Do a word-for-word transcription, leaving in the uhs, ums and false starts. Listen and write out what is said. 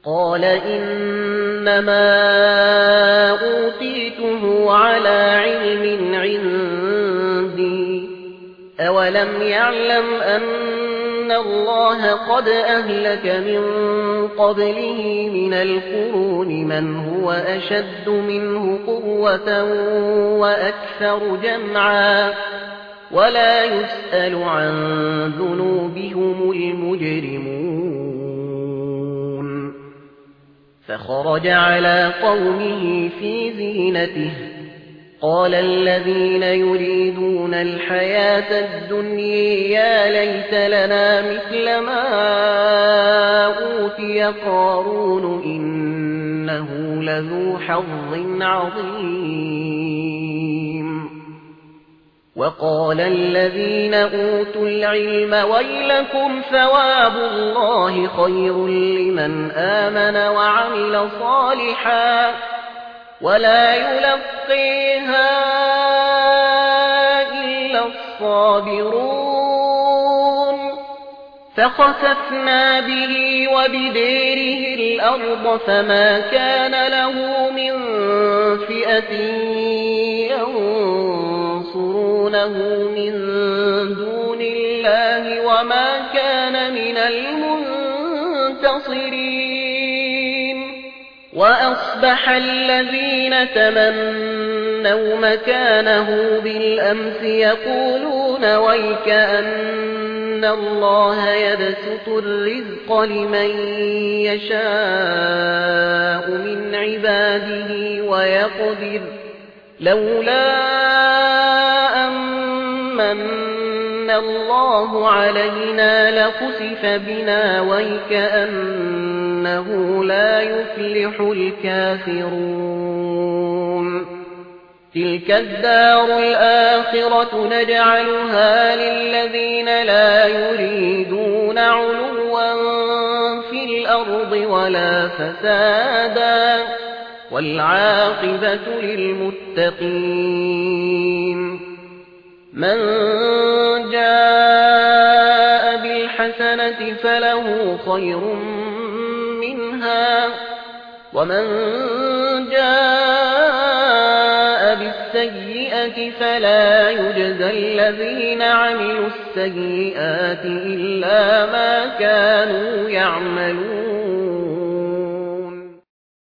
قال إنما أوتيته على علم عندي أولم يعلم أن الله قد أهلك من قبله من القرون من هو أشد منه قوة وأكثر جمعا ولا يسأل عن ذنوبهم المجرمون فخرج على قومه في زينته قال الذين يريدون الحياة الدنيا يا ليت لنا مثل ما أوتي قارون إنه لذو حظ عظيم وقال الذين أوتوا العلم ويلكم ثواب الله خير لمن آمن وعمل صالحا ولا يلقيها إلا الصابرون فخسفنا به وبداره الأرض فما كان له من فئة ينصرونه من دون الله وما كان من المنتصرين وأصبح الذين تمنوا مكانه بالأمس يقولون ويكأن الله يبسط الرزق لمن يشاء من عباده ويقدر لولا أمن الله علينا لخسف بنا ويكأنه لا يفلح الكافرون تلك الدار الآخرة نجعلها للذين لا يريدون علوا في الأرض ولا فسادا والعاقبة للمتقين من جاء بالحسنة فله خير منها ومن جاء بالسيئة فلا يجزى الذين عملوا السيئات إلا ما كانوا يعملون